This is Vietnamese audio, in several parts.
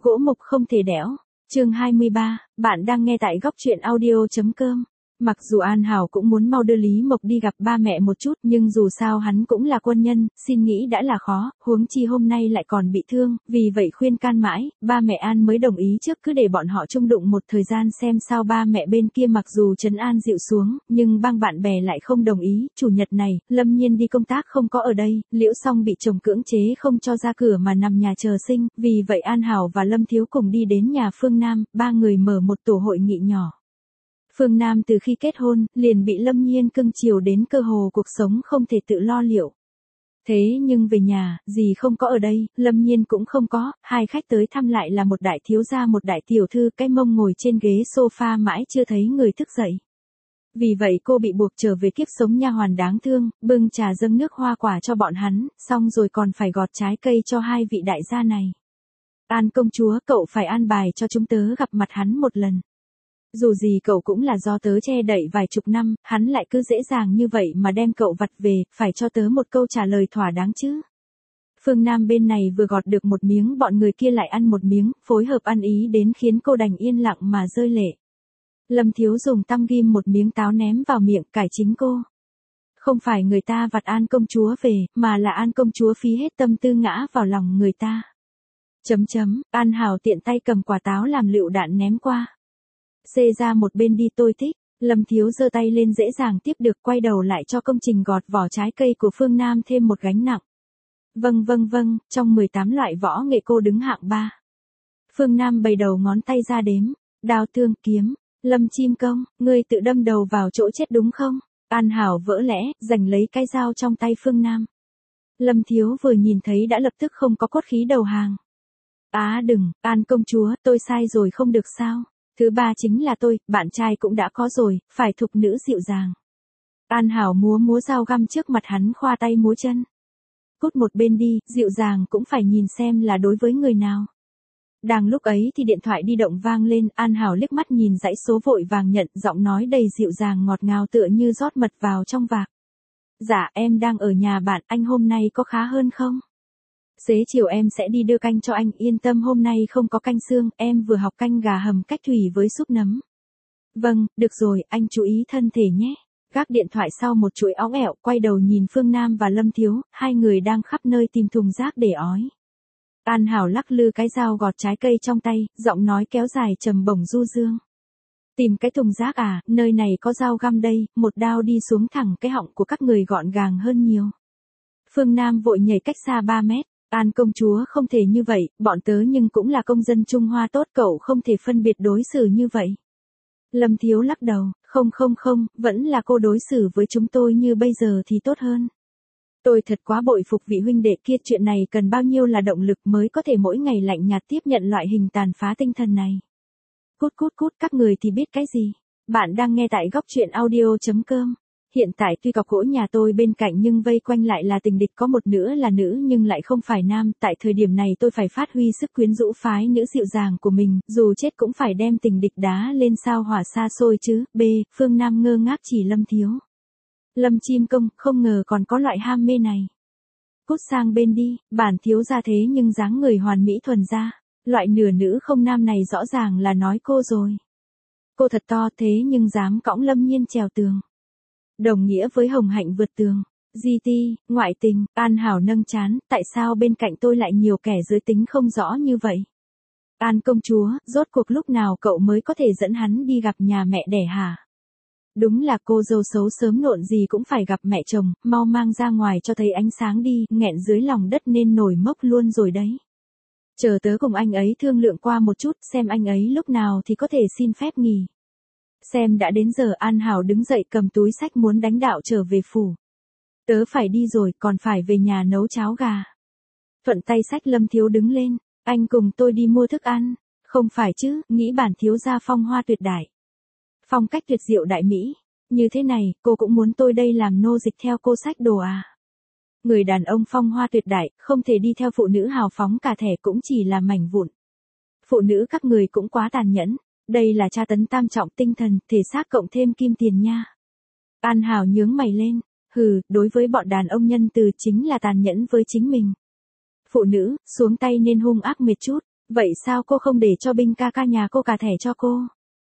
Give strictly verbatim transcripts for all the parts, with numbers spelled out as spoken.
Gỗ mục không thể đẽo. Chương hai mươi ba, bạn đang nghe tại góc truyện audio chấm com. Mặc dù An Hảo cũng muốn mau đưa Lý Mộc đi gặp ba mẹ một chút, nhưng dù sao hắn cũng là quân nhân, xin nghĩ đã là khó, huống chi hôm nay lại còn bị thương, vì vậy khuyên can mãi, ba mẹ An mới đồng ý trước cứ để bọn họ chung đụng một thời gian xem sao. Ba mẹ bên kia mặc dù trấn an dịu xuống, nhưng bang bạn bè lại không đồng ý. Chủ nhật này, Lâm Nhiên đi công tác không có ở đây, Liễu Song bị chồng cưỡng chế không cho ra cửa mà nằm nhà chờ sinh, vì vậy An Hảo và Lâm Thiếu cùng đi đến nhà Phương Nam, ba người mở một tổ hội nghị nhỏ. Phương Nam từ khi kết hôn, liền bị Lâm Nhiên cưng chiều đến cơ hồ cuộc sống không thể tự lo liệu. Thế nhưng về nhà, dì không có ở đây, Lâm Nhiên cũng không có, hai khách tới thăm lại là một đại thiếu gia một đại tiểu thư, cái mông ngồi trên ghế sofa mãi chưa thấy người thức dậy. Vì vậy cô bị buộc trở về kiếp sống nha hoàn đáng thương, bưng trà dâng nước hoa quả cho bọn hắn, xong rồi còn phải gọt trái cây cho hai vị đại gia này. An công chúa, cậu phải an bài cho chúng tớ gặp mặt hắn một lần. Dù gì cậu cũng là do tớ che đậy vài chục năm, hắn lại cứ dễ dàng như vậy mà đem cậu vặt về, phải cho tớ một câu trả lời thỏa đáng chứ. Phương Nam bên này vừa gọt được một miếng, bọn người kia lại ăn một miếng, phối hợp ăn ý đến khiến cô đành yên lặng mà rơi lệ. Lâm Thiếu dùng tăm ghim một miếng táo ném vào miệng, cải chính cô. Không phải người ta vặt An công chúa về, mà là An công chúa phí hết tâm tư ngã vào lòng người ta. Chấm chấm, An Hảo tiện tay cầm quả táo làm lựu đạn ném qua. Xê ra một bên đi, tôi thích. Lâm Thiếu giơ tay lên dễ dàng tiếp được, quay đầu lại cho công trình gọt vỏ trái cây của Phương Nam thêm một gánh nặng. Vâng vâng vâng, trong mười tám loại võ nghệ cô đứng hạng ba. Phương Nam bày đầu ngón tay ra đếm. Đao thương kiếm, Lâm chim công, ngươi tự đâm đầu vào chỗ chết đúng không? An Hảo vỡ lẽ, giành lấy cái dao trong tay Phương Nam. Lâm Thiếu vừa nhìn thấy đã lập tức không có cốt khí đầu hàng. Á đừng, An công chúa, tôi sai rồi không được sao? Thứ ba chính là tôi, bạn trai cũng đã có rồi, phải thục nữ dịu dàng. An Hảo múa múa dao găm trước mặt hắn, khoa tay múa chân. Cút một bên đi, dịu dàng cũng phải nhìn xem là đối với người nào. Đang lúc ấy thì điện thoại di động vang lên, An Hảo liếc mắt nhìn dãy số vội vàng nhận, giọng nói đầy dịu dàng ngọt ngào tựa như rót mật vào trong vạc. Dạ em đang ở nhà bạn, anh hôm nay có khá hơn không? Xế chiều em sẽ đi đưa canh cho anh, yên tâm hôm nay không có canh xương, em vừa học canh gà hầm cách thủy với súp nấm. Vâng, được rồi, anh chú ý thân thể nhé. Gác điện thoại sau một chuỗi óng ẹo, quay đầu nhìn Phương Nam và Lâm Thiếu, hai người đang khắp nơi tìm thùng rác để ói. An Hảo lắc lư cái dao gọt trái cây trong tay, giọng nói kéo dài trầm bổng du dương. Tìm cái thùng rác à, nơi này có dao găm đây, một đao đi xuống thẳng cái họng của các người gọn gàng hơn nhiều. Phương Nam vội nhảy cách xa ba mét. An công chúa không thể như vậy, bọn tớ nhưng cũng là công dân Trung Hoa tốt, cậu không thể phân biệt đối xử như vậy. Lâm Thiếu lắc đầu, không không không, vẫn là cô đối xử với chúng tôi như bây giờ thì tốt hơn. Tôi thật quá bội phục vị huynh đệ kia, chuyện này cần bao nhiêu là động lực mới có thể mỗi ngày lạnh nhạt tiếp nhận loại hình tàn phá tinh thần này. Cút cút cút, các người thì biết cái gì. Bạn đang nghe tại góc truyện audio chấm com. Hiện tại tuy cọc gỗ nhà tôi bên cạnh nhưng vây quanh lại là tình địch, có một nữa là nữ nhưng lại không phải nam, tại thời điểm này tôi phải phát huy sức quyến rũ phái nữ dịu dàng của mình, dù chết cũng phải đem tình địch đá lên sao hỏa xa xôi chứ. B. Phương Nam ngơ ngác chỉ Lâm Thiếu. Lâm chim công, không ngờ còn có loại ham mê này. Cút sang bên đi, bản thiếu ra thế nhưng dáng người hoàn mỹ thuần ra. Loại nửa nữ không nam này rõ ràng là nói cô rồi. Cô thật to thế nhưng dám cõng Lâm Nhiên trèo tường. Đồng nghĩa với hồng hạnh vượt tường. giê tê, ngoại tình. An Hảo nâng chán, tại sao bên cạnh tôi lại nhiều kẻ giới tính không rõ như vậy? An công chúa, rốt cuộc lúc nào cậu mới có thể dẫn hắn đi gặp nhà mẹ đẻ hả? Đúng là cô dâu xấu sớm nộn gì cũng phải gặp mẹ chồng, mau mang ra ngoài cho thấy ánh sáng đi, nghẹn dưới lòng đất nên nổi mốc luôn rồi đấy. Chờ tớ cùng anh ấy thương lượng qua một chút, xem anh ấy lúc nào thì có thể xin phép nghỉ. Xem đã đến giờ. An Hảo đứng dậy cầm túi sách muốn đánh đạo trở về phủ. Tớ phải đi rồi, còn phải về nhà nấu cháo gà. Thuận tay sách Lâm Thiếu đứng lên, anh cùng tôi đi mua thức ăn. Không phải chứ, nghĩ bản thiếu gia phong hoa tuyệt đại. Phong cách tuyệt diệu đại mỹ. Như thế này, cô cũng muốn tôi đây làm nô dịch theo cô sách đồ à? Người đàn ông phong hoa tuyệt đại, không thể đi theo phụ nữ hào phóng cả thẻ cũng chỉ là mảnh vụn. Phụ nữ các người cũng quá tàn nhẫn. Đây là tra tấn tam trọng, tinh thần, thể xác cộng thêm kim tiền nha. An Hảo nhướng mày lên. Hừ, đối với bọn đàn ông nhân từ chính là tàn nhẫn với chính mình. Phụ nữ, xuống tay nên hung ác mệt chút. Vậy sao cô không để cho Binh ca ca nhà cô cả thẻ cho cô?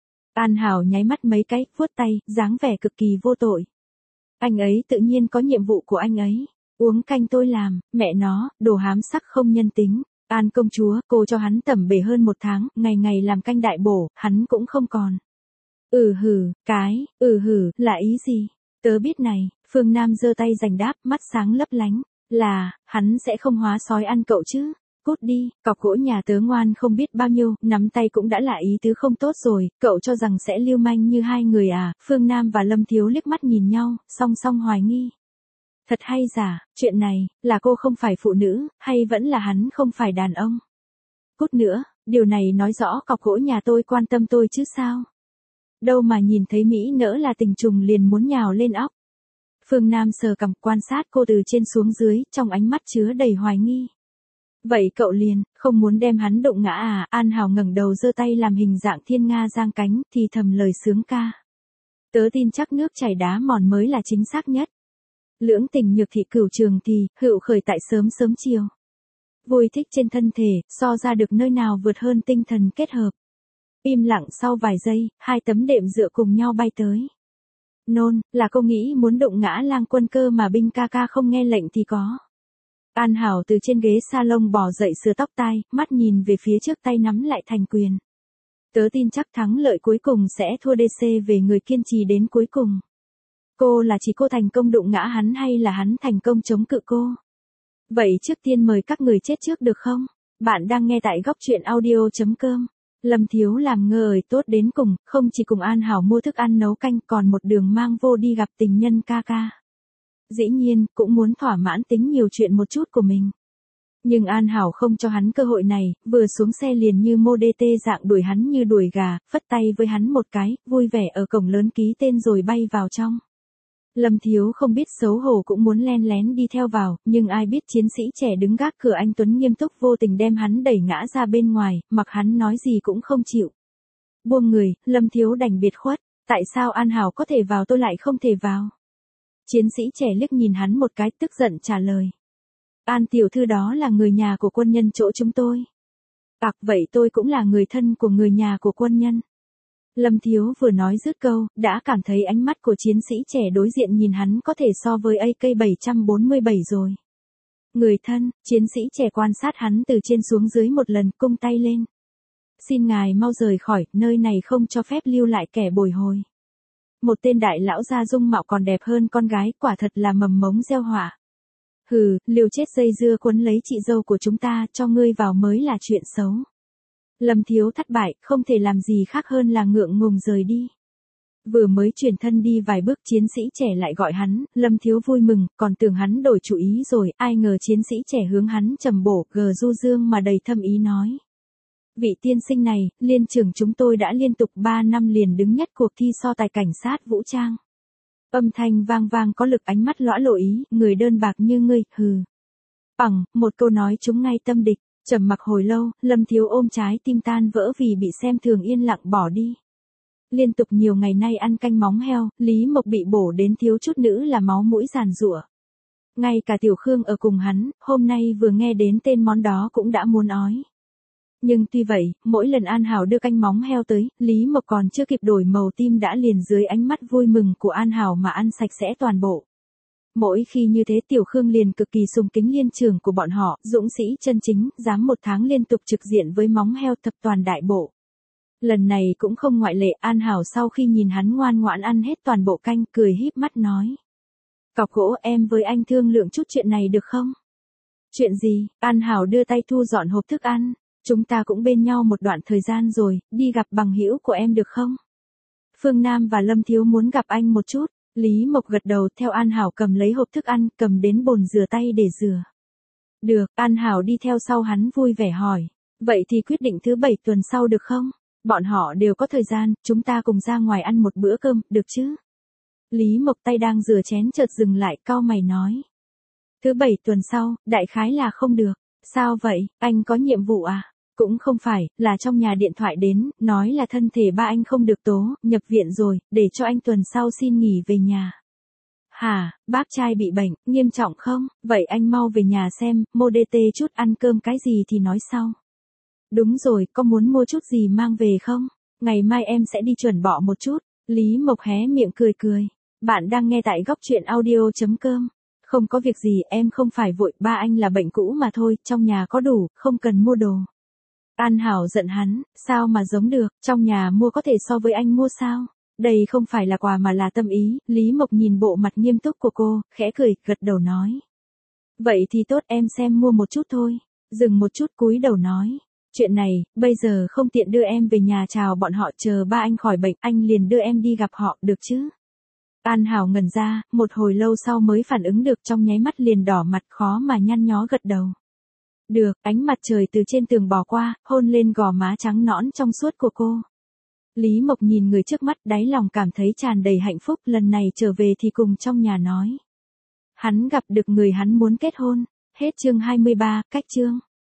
An Hảo nháy mắt mấy cái, vuốt tay, dáng vẻ cực kỳ vô tội. Anh ấy tự nhiên có nhiệm vụ của anh ấy. Uống canh tôi làm, mẹ nó, đồ hám sắc không nhân tính. An công chúa, cô cho hắn tẩm bể hơn một tháng, ngày ngày làm canh đại bổ, hắn cũng không còn. Ừ hử, cái, ừ hử, là ý gì? Tớ biết này, Phương Nam giơ tay giành đáp, mắt sáng lấp lánh. Là, hắn sẽ không hóa sói ăn cậu chứ. Cút đi, cọc gỗ nhà tớ ngoan không biết bao nhiêu, nắm tay cũng đã là ý tứ không tốt rồi, cậu cho rằng sẽ lưu manh như hai người à? Phương Nam và Lâm Thiếu liếc mắt nhìn nhau, song song hoài nghi. Thật hay giả, chuyện này, là cô không phải phụ nữ, hay vẫn là hắn không phải đàn ông? Cút nữa, điều này nói rõ cọc gỗ nhà tôi quan tâm tôi chứ sao? Đâu mà nhìn thấy Mỹ nỡ là tình trùng liền muốn nhào lên óc. Phương Nam sờ cằm quan sát cô từ trên xuống dưới, trong ánh mắt chứa đầy hoài nghi. Vậy cậu liền, không muốn đem hắn đụng ngã à? An Hảo ngẩng đầu giơ tay làm hình dạng thiên nga giang cánh, thì thầm lời sướng ca. Tớ tin chắc nước chảy đá mòn mới là chính xác nhất. Lưỡng tình nhược thị cửu trường thì, hữu khởi tại sớm sớm chiều. Vui thích trên thân thể, so ra được nơi nào vượt hơn tinh thần kết hợp. Im lặng sau vài giây, hai tấm đệm dựa cùng nhau bay tới. Nôn, là cô nghĩ muốn đụng ngã Lang Quân cơ mà Binh ca ca không nghe lệnh thì có. An Hảo từ trên ghế salon bò dậy sửa tóc tai, mắt nhìn về phía trước tay nắm lại thành quyền. Tớ tin chắc thắng lợi cuối cùng sẽ thua đê xê về người kiên trì đến cuối cùng. Cô là chỉ cô thành công đụng ngã hắn hay là hắn thành công chống cự cô? Vậy trước tiên mời các người chết trước được không? Bạn đang nghe tại góc truyện audio.com. Lâm Thiếu làm ngơ ời tốt đến cùng, không chỉ cùng An Hảo mua thức ăn nấu canh còn một đường mang vô đi gặp tình nhân ca ca. Dĩ nhiên, cũng muốn thỏa mãn tính nhiều chuyện một chút của mình. Nhưng An Hảo không cho hắn cơ hội này, vừa xuống xe liền như mô đê tê dạng đuổi hắn như đuổi gà, phất tay với hắn một cái, vui vẻ ở cổng lớn ký tên rồi bay vào trong. Lâm Thiếu không biết xấu hổ cũng muốn len lén đi theo vào, nhưng ai biết chiến sĩ trẻ đứng gác cửa anh Tuấn nghiêm túc vô tình đem hắn đẩy ngã ra bên ngoài, mặc hắn nói gì cũng không chịu. Buông người, Lâm Thiếu đành biệt khuất, tại sao An Hảo có thể vào tôi lại không thể vào? Chiến sĩ trẻ liếc nhìn hắn một cái tức giận trả lời. An tiểu thư đó là người nhà của quân nhân chỗ chúng tôi. Ặc vậy tôi cũng là người thân của người nhà của quân nhân. Lâm Thiếu vừa nói dứt câu, đã cảm thấy ánh mắt của chiến sĩ trẻ đối diện nhìn hắn có thể so với A K bảy bốn bảy rồi. Người thân, chiến sĩ trẻ quan sát hắn từ trên xuống dưới một lần, cung tay lên. Xin ngài mau rời khỏi, nơi này không cho phép lưu lại kẻ bồi hồi. Một tên đại lão gia dung mạo còn đẹp hơn con gái, quả thật là mầm mống gieo họa. Hừ, liều chết dây dưa quấn lấy chị dâu của chúng ta, cho ngươi vào mới là chuyện xấu. Lâm Thiếu thất bại, không thể làm gì khác hơn là ngượng ngùng rời đi. Vừa mới chuyển thân đi vài bước chiến sĩ trẻ lại gọi hắn, Lâm Thiếu vui mừng, còn tưởng hắn đổi chủ ý rồi, ai ngờ chiến sĩ trẻ hướng hắn trầm bổ, gờ du dương mà đầy thâm ý nói. Vị tiên sinh này, liên trường chúng tôi đã liên tục ba năm liền đứng nhất cuộc thi so tài cảnh sát vũ trang. Âm thanh vang vang có lực ánh mắt lõa lộ ý, người đơn bạc như ngươi, hừ. Bằng, một câu nói trúng ngay tâm địch. Trầm mặc hồi lâu, Lâm Thiếu ôm trái tim tan vỡ vì bị xem thường yên lặng bỏ đi. Liên tục nhiều ngày nay ăn canh móng heo, Lý Mộc bị bổ đến thiếu chút nữa là máu mũi giàn giụa. Ngay cả Tiểu Khương ở cùng hắn, hôm nay vừa nghe đến tên món đó cũng đã muốn ói. Nhưng tuy vậy, mỗi lần An Hảo đưa canh móng heo tới, Lý Mộc còn chưa kịp đổi màu tim đã liền dưới ánh mắt vui mừng của An Hảo mà ăn sạch sẽ toàn bộ. Mỗi khi như thế Tiểu Khương liền cực kỳ sùng kính liên trưởng của bọn họ, dũng sĩ chân chính, dám một tháng liên tục trực diện với móng heo thập toàn đại bộ. Lần này cũng không ngoại lệ, An Hảo sau khi nhìn hắn ngoan ngoãn ăn hết toàn bộ canh, cười híp mắt nói. Cọc gỗ, em với anh thương lượng chút chuyện này được không? Chuyện gì? An Hảo đưa tay thu dọn hộp thức ăn. Chúng ta cũng bên nhau một đoạn thời gian rồi, đi gặp bằng hữu của em được không? Phương Nam và Lâm Thiếu muốn gặp anh một chút. Lý Mộc gật đầu theo An Hảo cầm lấy hộp thức ăn, cầm đến bồn rửa tay để rửa. Được, An Hảo đi theo sau hắn vui vẻ hỏi. Vậy thì quyết định thứ bảy tuần sau được không? Bọn họ đều có thời gian, chúng ta cùng ra ngoài ăn một bữa cơm, được chứ? Lý Mộc tay đang rửa chén chợt dừng lại, cau mày nói. Thứ bảy tuần sau, đại khái là không được. Sao vậy, anh có nhiệm vụ à? Cũng không phải, là trong nhà điện thoại đến, nói là thân thể ba anh không được tố, nhập viện rồi, để cho anh tuần sau xin nghỉ về nhà. Hả, bác trai bị bệnh, nghiêm trọng không? Vậy anh mau về nhà xem, mô đê tê chút ăn cơm cái gì thì nói sau. Đúng rồi, có muốn mua chút gì mang về không? Ngày mai em sẽ đi chuẩn bỏ một chút. Lý Mộc hé miệng cười cười. Bạn đang nghe tại góc truyện audio.com. Không có việc gì, em không phải vội, ba anh là bệnh cũ mà thôi, trong nhà có đủ, không cần mua đồ. An Hảo giận hắn, sao mà giống được, trong nhà mua có thể so với anh mua sao? Đây không phải là quà mà là tâm ý. Lý Mộc nhìn bộ mặt nghiêm túc của cô, khẽ cười, gật đầu nói. Vậy thì tốt, em xem mua một chút thôi. Dừng một chút cúi đầu nói. Chuyện này, bây giờ không tiện đưa em về nhà chào bọn họ, chờ ba anh khỏi bệnh, anh liền đưa em đi gặp họ, được chứ? An Hảo ngẩn ra, một hồi lâu sau mới phản ứng được, trong nháy mắt liền đỏ mặt, khó mà nhăn nhó gật đầu. Được, ánh mặt trời từ trên tường bò qua, hôn lên gò má trắng nõn trong suốt của cô. Lý Mộc nhìn người trước mắt, đáy lòng cảm thấy tràn đầy hạnh phúc, lần này trở về thì cùng trong nhà nói. Hắn gặp được người hắn muốn kết hôn. Hết chương hai mươi ba, cách chương.